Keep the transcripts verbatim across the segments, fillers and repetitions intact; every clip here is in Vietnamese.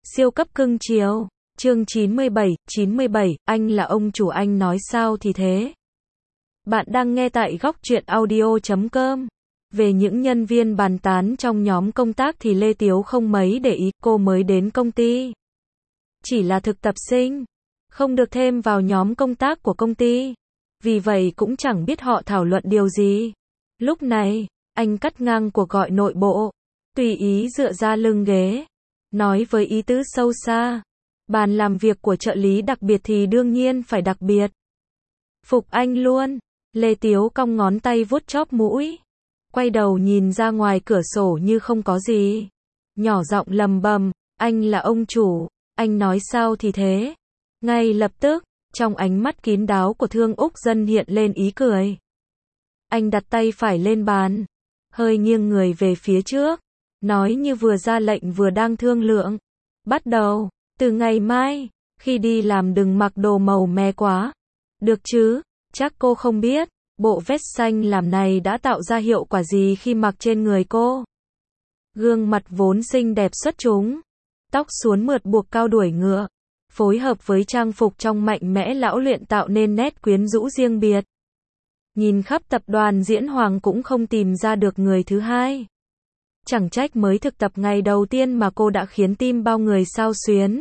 Siêu cấp cưng chiều. Chương chín mươi bảy, chín mươi bảy, anh là ông chủ anh nói sao thì thế. Bạn đang nghe tại góc truyện audio chấm com. Về những nhân viên bàn tán trong nhóm công tác thì Lê Tiếu không mấy để ý, cô mới đến công ty. Chỉ là thực tập sinh, không được thêm vào nhóm công tác của công ty. Vì vậy cũng chẳng biết họ thảo luận điều gì. Lúc này, anh cắt ngang cuộc gọi nội bộ, tùy ý dựa ra lưng ghế, nói với ý tứ sâu xa. Bàn làm việc của trợ lý đặc biệt thì đương nhiên phải đặc biệt. Phục anh luôn. Lê Tiếu cong ngón tay vuốt chóp mũi, quay đầu nhìn ra ngoài cửa sổ như không có gì, nhỏ giọng lầm bầm, anh là ông chủ, anh nói sao thì thế. Ngay lập tức, trong ánh mắt kín đáo của Thương Úc Dân hiện lên ý cười. Anh đặt tay phải lên bàn, hơi nghiêng người về phía trước, nói như vừa ra lệnh vừa đang thương lượng. Bắt đầu, từ ngày mai, khi đi làm đừng mặc đồ màu me quá. Được chứ, chắc cô không biết, bộ vest xanh làm này đã tạo ra hiệu quả gì khi mặc trên người cô. Gương mặt vốn xinh đẹp xuất chúng, tóc suốn mượt buộc cao đuổi ngựa, phối hợp với trang phục trong mạnh mẽ lão luyện tạo nên nét quyến rũ riêng biệt. Nhìn khắp tập đoàn Diễn Hoàng cũng không tìm ra được người thứ hai. Chẳng trách mới thực tập ngày đầu tiên mà cô đã khiến tim bao người xao xuyến.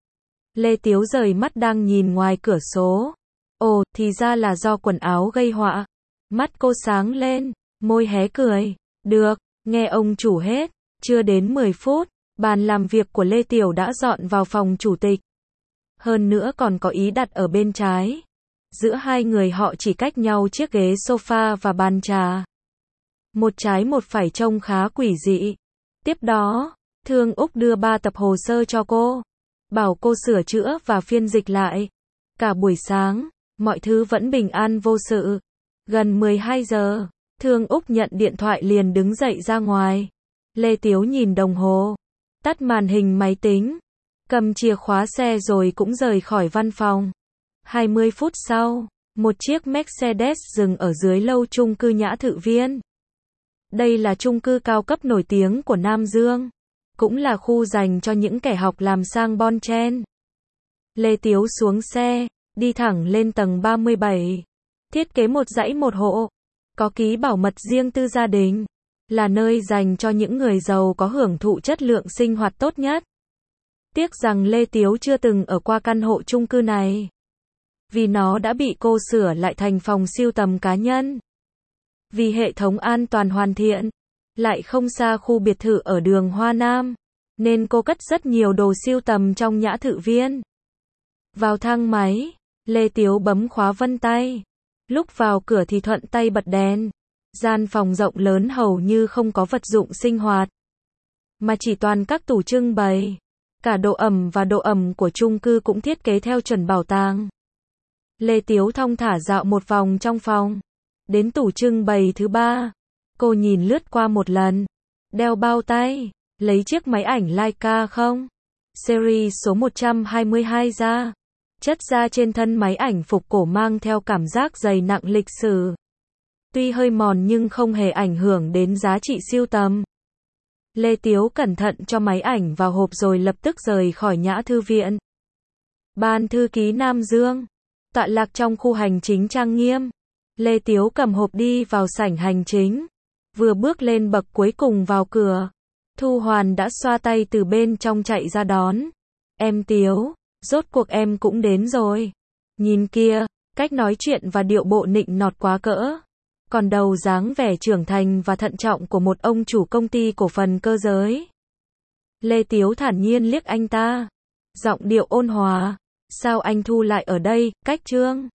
Lê Tiếu rời mắt đang nhìn ngoài cửa sổ. Ồ, thì ra là do quần áo gây họa. Mắt cô sáng lên, môi hé cười. Được, nghe ông chủ hết. Chưa đến mười phút, bàn làm việc của Lê Tiểu đã dọn vào phòng chủ tịch. Hơn nữa còn có ý đặt ở bên trái. Giữa hai người họ chỉ cách nhau chiếc ghế sofa và bàn trà. Một trái một phải trông khá quỷ dị. Tiếp đó, Thương Úc đưa ba tập hồ sơ cho cô, bảo cô sửa chữa và phiên dịch lại. Cả buổi sáng, mọi thứ vẫn bình an vô sự. Gần mười hai giờ, Thương Úc nhận điện thoại liền đứng dậy ra ngoài. Lê Tiếu nhìn đồng hồ, tắt màn hình máy tính, cầm chìa khóa xe rồi cũng rời khỏi văn phòng. hai mươi phút sau, một chiếc Mercedes dừng ở dưới lâu chung cư Nhã Thự Viên. Đây là chung cư cao cấp nổi tiếng của Nam Dương, cũng là khu dành cho những kẻ học làm sang bon chen. Lê Tiếu xuống xe, đi thẳng lên tầng ba mươi bảy. Thiết kế một dãy một hộ, có ký bảo mật riêng tư gia đình, là nơi dành cho những người giàu có hưởng thụ chất lượng sinh hoạt tốt nhất. Tiếc rằng Lê Tiếu chưa từng ở qua căn hộ chung cư này, vì nó đã bị cô sửa lại thành phòng sưu tầm cá nhân. Vì hệ thống an toàn hoàn thiện, lại không xa khu biệt thự ở đường Hoa Nam, nên cô cất rất nhiều đồ sưu tầm trong Nhã Thự Viên. Vào thang máy, Lê Tiếu bấm khóa vân tay. Lúc vào cửa thì thuận tay bật đèn. Gian phòng rộng lớn hầu như không có vật dụng sinh hoạt, mà chỉ toàn các tủ trưng bày. Cả độ ẩm và độ ẩm của chung cư cũng thiết kế theo chuẩn bảo tàng. Lê Tiếu thong thả dạo một vòng trong phòng. Đến tủ trưng bày thứ ba, cô nhìn lướt qua một lần. Đeo bao tay, lấy chiếc máy ảnh Leica không? Series số một trăm hai mươi hai ra. Chất da trên thân máy ảnh phục cổ mang theo cảm giác dày nặng lịch sử. Tuy hơi mòn nhưng không hề ảnh hưởng đến giá trị sưu tầm. Lê Tiếu cẩn thận cho máy ảnh vào hộp rồi lập tức rời khỏi Nhã Thư Viện. Ban thư ký Nam Dương, tọa lạc trong khu hành chính trang nghiêm. Lê Tiếu cầm hộp đi vào sảnh hành chính. Vừa bước lên bậc cuối cùng vào cửa, Thu Hoàn đã xoa tay từ bên trong chạy ra đón. Em Tiếu, rốt cuộc em cũng đến rồi. Nhìn kia, cách nói chuyện và điệu bộ nịnh nọt quá cỡ. Còn đầu dáng vẻ trưởng thành và thận trọng của một ông chủ công ty cổ phần cơ giới. Lê Tiếu thản nhiên liếc anh ta, giọng điệu ôn hòa. Sao anh Thu lại ở đây, cách Trương?